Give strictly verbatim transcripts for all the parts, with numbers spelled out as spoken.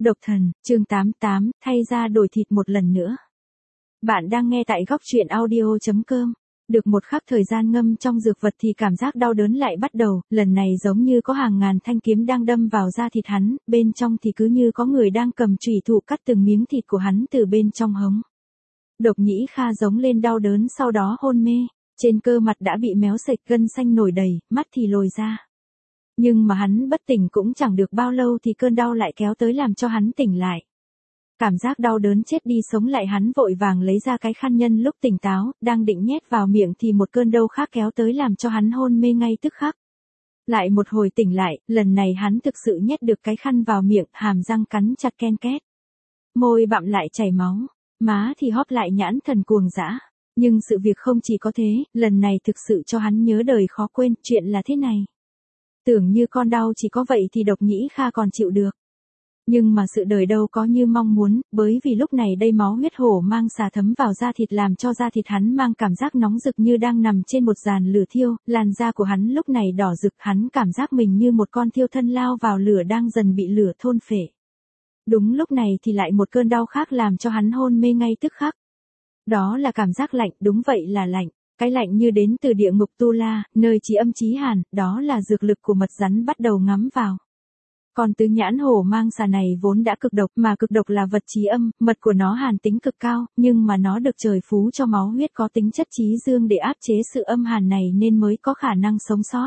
Độc thần, chương tám mươi tám, thay da đổi thịt một lần nữa. Bạn đang nghe tại góc truyện audio chấm com. Được một khắc thời gian ngâm trong dược vật thì cảm giác đau đớn lại bắt đầu, lần này giống như có hàng ngàn thanh kiếm đang đâm vào da thịt hắn, bên trong thì cứ như có người đang cầm chùy thủ cắt từng miếng thịt của hắn từ bên trong hống. Độc Nhĩ Kha giống lên đau đớn sau đó hôn mê, trên cơ mặt đã bị méo sệt, gân xanh nổi đầy, mắt thì lồi ra. Nhưng mà hắn bất tỉnh cũng chẳng được bao lâu thì cơn đau lại kéo tới làm cho hắn tỉnh lại. Cảm giác đau đớn chết đi sống lại, hắn vội vàng lấy ra cái khăn nhân lúc tỉnh táo, đang định nhét vào miệng thì một cơn đau khác kéo tới làm cho hắn hôn mê ngay tức khắc. Lại một hồi tỉnh lại, lần này hắn thực sự nhét được cái khăn vào miệng, hàm răng cắn chặt ken két. Môi bặm lại chảy máu, má thì hóp lại nhãn thần cuồng dã. Nhưng sự việc không chỉ có thế, lần này thực sự cho hắn nhớ đời khó quên, chuyện là thế này. Tưởng như con đau chỉ có vậy thì Độc Nhĩ Kha còn chịu được. Nhưng mà sự đời đâu có như mong muốn, bởi vì lúc này đây máu huyết hổ mang xà thấm vào da thịt làm cho da thịt hắn mang cảm giác nóng rực như đang nằm trên một giàn lửa thiêu, làn da của hắn lúc này đỏ rực, hắn cảm giác mình như một con thiêu thân lao vào lửa đang dần bị lửa thôn phệ. Đúng lúc này thì lại một cơn đau khác làm cho hắn hôn mê ngay tức khắc. Đó là cảm giác lạnh, đúng vậy là lạnh. Cái lạnh như đến từ địa ngục Tu La, nơi chí âm chí hàn, đó là dược lực của mật rắn bắt đầu ngắm vào. Còn tứ nhãn hổ mang xà này vốn đã cực độc, mà cực độc là vật chí âm, mật của nó hàn tính cực cao, nhưng mà nó được trời phú cho máu huyết có tính chất chí dương để áp chế sự âm hàn này nên mới có khả năng sống sót.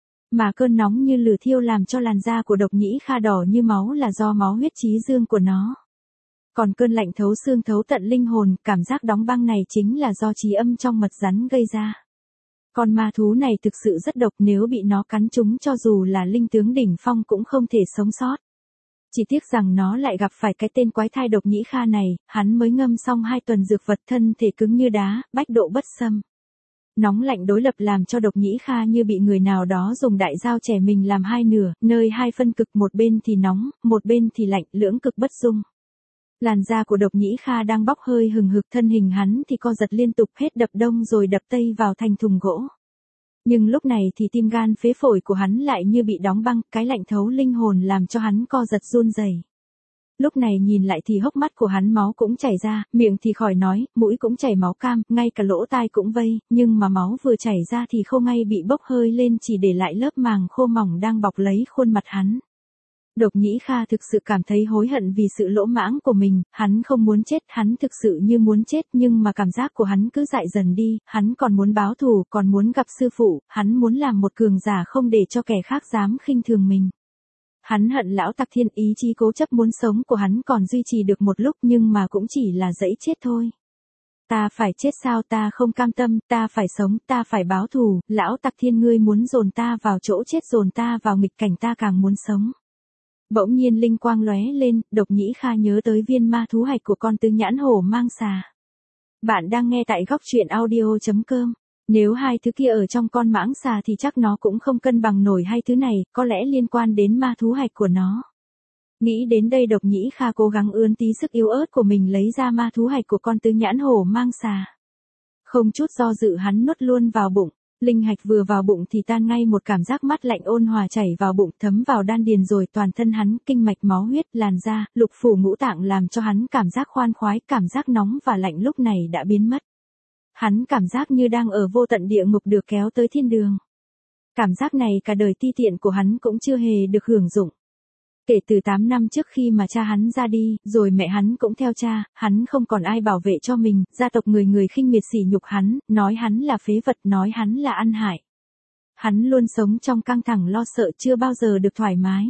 Mà cơn nóng như lửa thiêu làm cho làn da của Độc Nhĩ Kha đỏ như máu là do máu huyết chí dương của nó. Còn cơn lạnh thấu xương thấu tận linh hồn, cảm giác đóng băng này chính là do chí âm trong mật rắn gây ra. Con ma thú này thực sự rất độc, nếu bị nó cắn trúng cho dù là linh tướng đỉnh phong cũng không thể sống sót. Chỉ tiếc rằng nó lại gặp phải cái tên quái thai Độc Nhĩ Kha này, hắn mới ngâm xong hai tuần dược vật, thân thể cứng như đá, bách độ bất xâm. Nóng lạnh đối lập làm cho Độc Nhĩ Kha như bị người nào đó dùng đại dao chẻ mình làm hai nửa, nơi hai phân cực, một bên thì nóng, một bên thì lạnh, lưỡng cực bất dung. Làn da của Độc Nhĩ Kha đang bốc hơi hừng hực, thân hình hắn thì co giật liên tục, hết đập đông rồi đập tây vào thành thùng gỗ. Nhưng lúc này thì tim gan phế phổi của hắn lại như bị đóng băng, cái lạnh thấu linh hồn làm cho hắn co giật run rẩy. Lúc này nhìn lại thì hốc mắt của hắn máu cũng chảy ra, miệng thì khỏi nói, mũi cũng chảy máu cam, ngay cả lỗ tai cũng vây, nhưng mà máu vừa chảy ra thì khô ngay bị bốc hơi lên, chỉ để lại lớp màng khô mỏng đang bọc lấy khuôn mặt hắn. Độc Nhĩ Kha thực sự cảm thấy hối hận vì sự lỗ mãng của mình, hắn không muốn chết, hắn thực sự như muốn chết, nhưng mà cảm giác của hắn cứ dại dần đi, hắn còn muốn báo thù, còn muốn gặp sư phụ, hắn muốn làm một cường giả không để cho kẻ khác dám khinh thường mình. Hắn hận lão Tặc Thiên, ý chí cố chấp muốn sống của hắn còn duy trì được một lúc nhưng mà cũng chỉ là dẫy chết thôi. Ta phải chết sao, ta không cam tâm, ta phải sống, ta phải báo thù, lão Tặc Thiên ngươi muốn dồn ta vào chỗ chết, dồn ta vào nghịch cảnh, ta càng muốn sống. Bỗng nhiên linh quang lóe lên, Độc Nhĩ Kha nhớ tới viên ma thú hạch của con tứ nhãn hổ mang xà. Bạn đang nghe tại góc truyện audio chấm com. Nếu hai thứ kia ở trong con mãng xà thì chắc nó cũng không cân bằng nổi hai thứ này, có lẽ liên quan đến ma thú hạch của nó. Nghĩ đến đây Độc Nhĩ Kha cố gắng ươn tí sức yếu ớt của mình lấy ra ma thú hạch của con tứ nhãn hổ mang xà. Không chút do dự hắn nuốt luôn vào bụng. Linh hạch vừa vào bụng thì tan ngay, một cảm giác mát lạnh ôn hòa chảy vào bụng, thấm vào đan điền rồi toàn thân hắn, kinh mạch, máu huyết, làn da, lục phủ ngũ tạng làm cho hắn cảm giác khoan khoái, cảm giác nóng và lạnh lúc này đã biến mất. Hắn cảm giác như đang ở vô tận địa ngục được kéo tới thiên đường. Cảm giác này cả đời ti tiện của hắn cũng chưa hề được hưởng dụng. Kể từ tám năm trước khi mà cha hắn ra đi, rồi mẹ hắn cũng theo cha, hắn không còn ai bảo vệ cho mình, gia tộc người người khinh miệt sỉ nhục hắn, nói hắn là phế vật, nói hắn là ăn hại. Hắn luôn sống trong căng thẳng lo sợ, chưa bao giờ được thoải mái.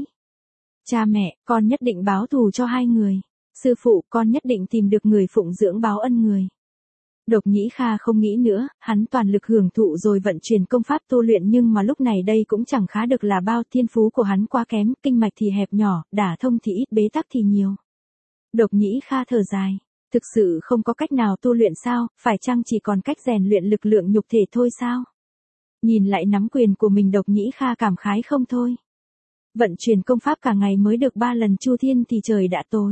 Cha mẹ, con nhất định báo thù cho hai người. Sư phụ, con nhất định tìm được người phụng dưỡng báo ân người. Độc Nhĩ Kha không nghĩ nữa, hắn toàn lực hưởng thụ rồi vận chuyển công pháp tu luyện, nhưng mà lúc này đây cũng chẳng khá được là bao, thiên phú của hắn quá kém, kinh mạch thì hẹp nhỏ, đả thông thì ít, bế tắc thì nhiều. Độc Nhĩ Kha thở dài, thực sự không có cách nào tu luyện sao, phải chăng chỉ còn cách rèn luyện lực lượng nhục thể thôi sao? Nhìn lại nắm quyền của mình Độc Nhĩ Kha cảm khái không thôi. Vận chuyển công pháp cả ngày mới được ba lần chu thiên thì trời đã tối.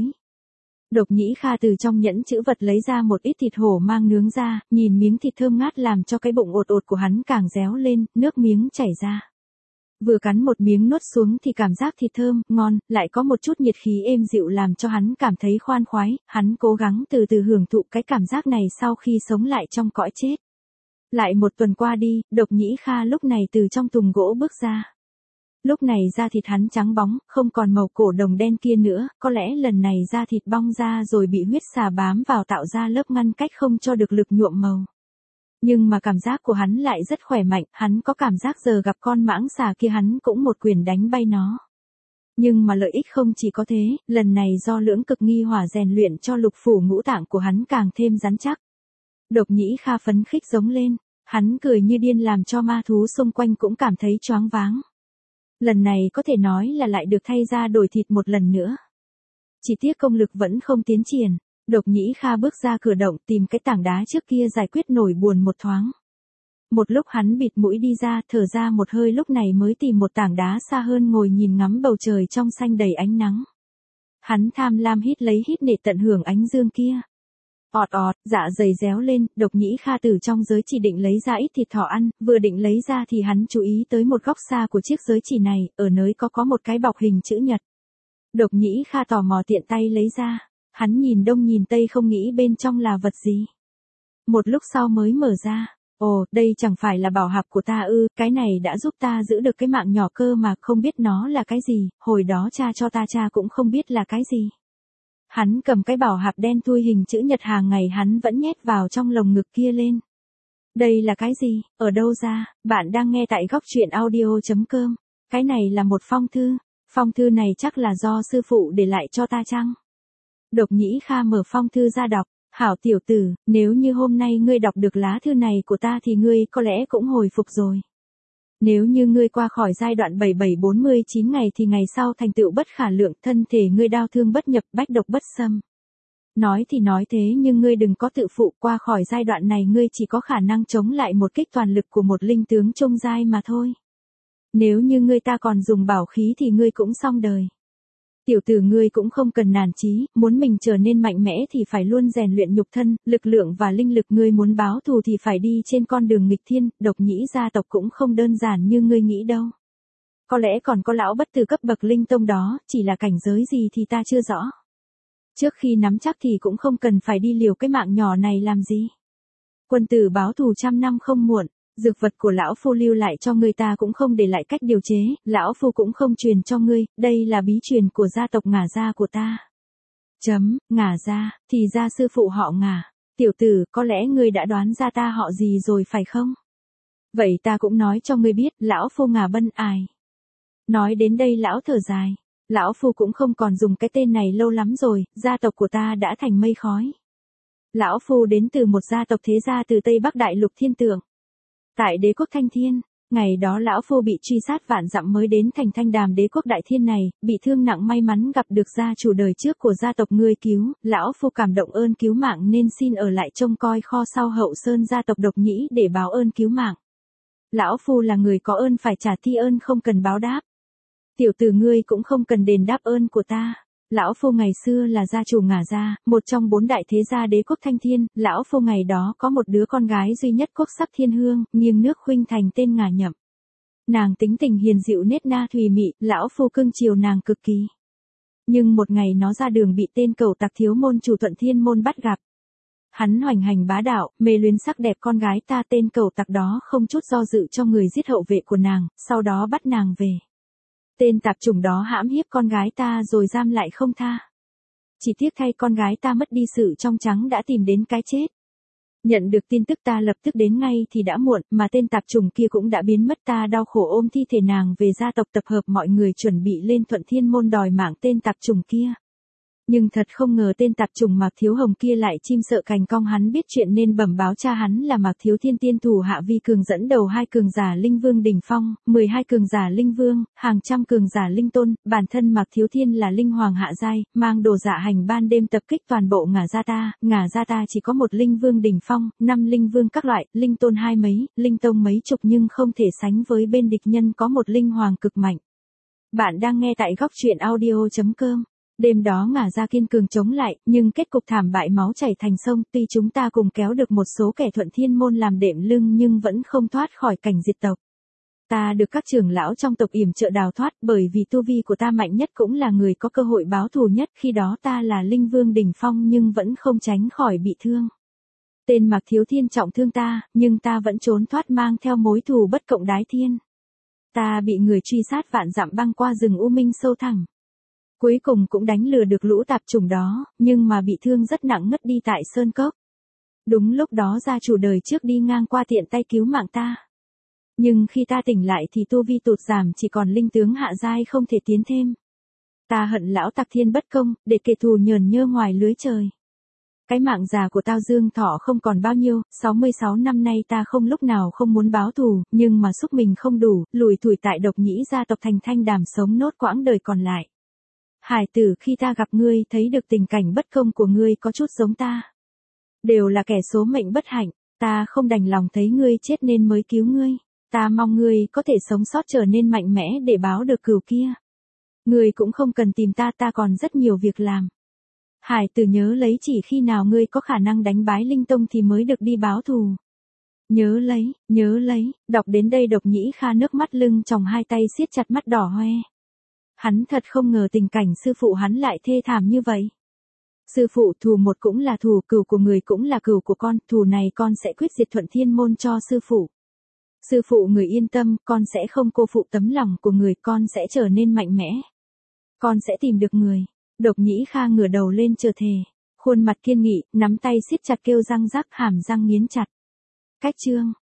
Độc Nhĩ Kha từ trong nhẫn chữ vật lấy ra một ít thịt hổ mang nướng ra, nhìn miếng thịt thơm ngát làm cho cái bụng ột ột của hắn càng réo lên, nước miếng chảy ra. Vừa cắn một miếng nuốt xuống thì cảm giác thịt thơm, ngon, lại có một chút nhiệt khí êm dịu làm cho hắn cảm thấy khoan khoái, hắn cố gắng từ từ hưởng thụ cái cảm giác này sau khi sống lại trong cõi chết. Lại một tuần qua đi, Độc Nhĩ Kha lúc này từ trong thùng gỗ bước ra. Lúc này da thịt hắn trắng bóng, không còn màu cổ đồng đen kia nữa, có lẽ lần này da thịt bong ra rồi bị huyết xà bám vào tạo ra lớp ngăn cách không cho được lực nhuộm màu. Nhưng mà cảm giác của hắn lại rất khỏe mạnh, hắn có cảm giác giờ gặp con mãng xà kia hắn cũng một quyền đánh bay nó. Nhưng mà lợi ích không chỉ có thế, lần này do lưỡng cực nghi hỏa rèn luyện cho lục phủ ngũ tạng của hắn càng thêm rắn chắc. Độc Nhĩ Kha phấn khích giống lên, hắn cười như điên làm cho ma thú xung quanh cũng cảm thấy choáng váng. Lần này có thể nói là lại được thay da đổi thịt một lần nữa. Chỉ tiếc công lực vẫn không tiến triển. Độc Nhĩ Kha bước ra cửa động tìm cái tảng đá trước kia giải quyết nỗi buồn một thoáng. Một lúc hắn bịt mũi đi ra, thở ra một hơi lúc này mới tìm một tảng đá xa hơn ngồi nhìn ngắm bầu trời trong xanh đầy ánh nắng. Hắn tham lam hít lấy hít để tận hưởng ánh dương kia. Ọt ọt, dạ dày réo lên, Độc Nhĩ Kha từ trong giới chỉ định lấy ra ít thịt thỏ ăn, vừa định lấy ra thì hắn chú ý tới một góc xa của chiếc giới chỉ này, ở nơi có có một cái bọc hình chữ nhật. Độc Nhĩ Kha tò mò tiện tay lấy ra. Hắn nhìn đông nhìn tây không nghĩ bên trong là vật gì. Một lúc sau mới mở ra. Ồ, đây chẳng phải là bảo hạp của ta ư, cái này đã giúp ta giữ được cái mạng nhỏ cơ mà không biết nó là cái gì, hồi đó cha cho ta cha cũng không biết là cái gì. Hắn cầm cái bảo hạp đen thui hình chữ nhật hàng ngày hắn vẫn nhét vào trong lồng ngực kia lên. Đây là cái gì, ở đâu ra, bạn đang nghe tại góc truyện audio chấm com. Cái này là một phong thư, phong thư này chắc là do sư phụ để lại cho ta chăng? Độc Nhĩ Kha mở phong thư ra đọc, hảo tiểu tử, nếu như hôm nay ngươi đọc được lá thư này của ta thì ngươi có lẽ cũng hồi phục rồi. Nếu như ngươi qua khỏi giai đoạn bảy bảy bốn mươi chín ngày thì ngày sau thành tựu bất khả lượng, thân thể ngươi đau thương bất nhập, bách độc bất xâm. Nói thì nói thế nhưng ngươi đừng có tự phụ, qua khỏi giai đoạn này ngươi chỉ có khả năng chống lại một kích toàn lực của một linh tướng trung giai mà thôi. Nếu như ngươi ta còn dùng bảo khí thì ngươi cũng xong đời. Tiểu tử ngươi cũng không cần nản chí, muốn mình trở nên mạnh mẽ thì phải luôn rèn luyện nhục thân, lực lượng và linh lực, ngươi muốn báo thù thì phải đi trên con đường nghịch thiên, Độc Nhĩ gia tộc cũng không đơn giản như ngươi nghĩ đâu. Có lẽ còn có lão bất tử cấp bậc linh tông đó, chỉ là cảnh giới gì thì ta chưa rõ. Trước khi nắm chắc thì cũng không cần phải đi liều cái mạng nhỏ này làm gì. Quân tử báo thù trăm năm không muộn. Dược vật của lão phu lưu lại cho ngươi ta cũng không để lại cách điều chế, lão phu cũng không truyền cho ngươi, đây là bí truyền của gia tộc Ngả gia của ta. Chấm, Ngả gia, thì ra sư phụ họ Ngả. Tiểu tử, có lẽ ngươi đã đoán ra ta họ gì rồi phải không? Vậy ta cũng nói cho ngươi biết, lão phu Ngả Bân Ải. Nói đến đây lão thở dài, lão phu cũng không còn dùng cái tên này lâu lắm rồi, gia tộc của ta đã thành mây khói. Lão phu đến từ một gia tộc thế gia từ Tây Bắc Đại Lục Thiên Tượng. Tại đế quốc Thanh Thiên, ngày đó lão phu bị truy sát vạn dặm mới đến thành Thanh Đàm đế quốc Đại Thiên này, bị thương nặng may mắn gặp được gia chủ đời trước của gia tộc ngươi cứu, lão phu cảm động ơn cứu mạng nên xin ở lại trông coi kho sau hậu sơn gia tộc Độc Nhĩ để báo ơn cứu mạng. Lão phu là người có ơn phải trả thi ơn không cần báo đáp. Tiểu tử ngươi cũng không cần đền đáp ơn của ta. Lão phu ngày xưa là gia chủ Ngả gia, một trong bốn đại thế gia đế quốc Thanh Thiên, lão phu ngày đó có một đứa con gái duy nhất quốc sắc thiên hương, nghiêng nước khuynh thành tên Ngả Nhậm. Nàng tính tình hiền dịu nết na thùy mị, lão phu cưng chiều nàng cực kỳ. Nhưng một ngày nó ra đường bị tên cẩu tặc thiếu môn chủ Thuận Thiên môn bắt gặp. Hắn hoành hành bá đạo, mê luyến sắc đẹp con gái ta, tên cẩu tặc đó không chút do dự cho người giết hậu vệ của nàng, sau đó bắt nàng về. Tên tạp chủng đó hãm hiếp con gái ta rồi giam lại không tha. Chỉ tiếc thay con gái ta mất đi sự trong trắng đã tìm đến cái chết. Nhận được tin tức ta lập tức đến ngay thì đã muộn, mà tên tạp chủng kia cũng đã biến mất, ta đau khổ ôm thi thể nàng về gia tộc tập hợp mọi người chuẩn bị lên Thuận Thiên môn đòi mạng tên tạp chủng kia. Nhưng thật không ngờ tên tạp chủng Mạc Thiếu Hồng kia lại chim sợ cành cong, hắn biết chuyện nên bẩm báo cha hắn là Mạc Thiếu Thiên tiên thủ hạ Vi Cường dẫn đầu hai cường giả linh vương đỉnh phong, mười hai cường giả linh vương, hàng trăm cường giả linh tôn, bản thân Mạc Thiếu Thiên là linh hoàng hạ giai, mang đồ dạ hành ban đêm tập kích toàn bộ Ngả gia ta, Ngả gia ta chỉ có một linh vương đỉnh phong, năm linh vương các loại, linh tôn hai mấy, linh tông mấy chục nhưng không thể sánh với bên địch nhân có một linh hoàng cực mạnh. Bạn đang nghe tại góc truyện audio chấm com. Đêm đó Ngả gia kiên cường chống lại, nhưng kết cục thảm bại máu chảy thành sông, tuy chúng ta cùng kéo được một số kẻ Thuận Thiên môn làm đệm lưng nhưng vẫn không thoát khỏi cảnh diệt tộc. Ta được các trưởng lão trong tộc yểm trợ đào thoát, bởi vì tu vi của ta mạnh nhất cũng là người có cơ hội báo thù nhất, khi đó ta là linh vương đỉnh phong nhưng vẫn không tránh khỏi bị thương. Tên Mạc Thiếu Thiên trọng thương ta, nhưng ta vẫn trốn thoát mang theo mối thù bất cộng đái thiên. Ta bị người truy sát vạn dặm băng qua rừng u minh sâu thẳm. Cuối cùng cũng đánh lừa được lũ tạp chủng đó, nhưng mà bị thương rất nặng ngất đi tại Sơn Cốc. Đúng lúc đó gia chủ đời trước đi ngang qua tiện tay cứu mạng ta. Nhưng khi ta tỉnh lại thì tu vi tụt giảm, chỉ còn linh tướng hạ giai không thể tiến thêm. Ta hận lão Tạc Thiên bất công, để kẻ thù nhờn nhơ ngoài lưới trời. Cái mạng già của tao dương thọ không còn bao nhiêu, sáu mươi sáu năm nay ta không lúc nào không muốn báo thù, nhưng mà sức mình không đủ, lùi thủi tại Độc Nhĩ gia tộc thành thanh đàm sống nốt quãng đời còn lại. Hải tử, khi ta gặp ngươi thấy được tình cảnh bất công của ngươi có chút giống ta. Đều là kẻ số mệnh bất hạnh, ta không đành lòng thấy ngươi chết nên mới cứu ngươi. Ta mong ngươi có thể sống sót trở nên mạnh mẽ để báo được cừu kia. Ngươi cũng không cần tìm ta, ta còn rất nhiều việc làm. Hải tử nhớ lấy, chỉ khi nào ngươi có khả năng đánh bái linh tông thì mới được đi báo thù. Nhớ lấy, nhớ lấy, đọc đến đây Độc Nhĩ Kha nước mắt lưng tròng, hai tay siết chặt, mắt đỏ hoe. Hắn thật không ngờ tình cảnh sư phụ hắn lại thê thảm như vậy. Sư phụ, thù một cũng là thù, cừu của người cũng là cừu của con, thù này con sẽ quyết diệt Thuận Thiên môn cho sư phụ. Sư phụ người yên tâm, con sẽ không cô phụ tấm lòng của người, con sẽ trở nên mạnh mẽ. Con sẽ tìm được người. Độc Nhĩ Kha ngửa đầu lên chờ thề. Khuôn mặt kiên nghị, nắm tay siết chặt, kêu răng rắc, hàm răng nghiến chặt. Cách chương.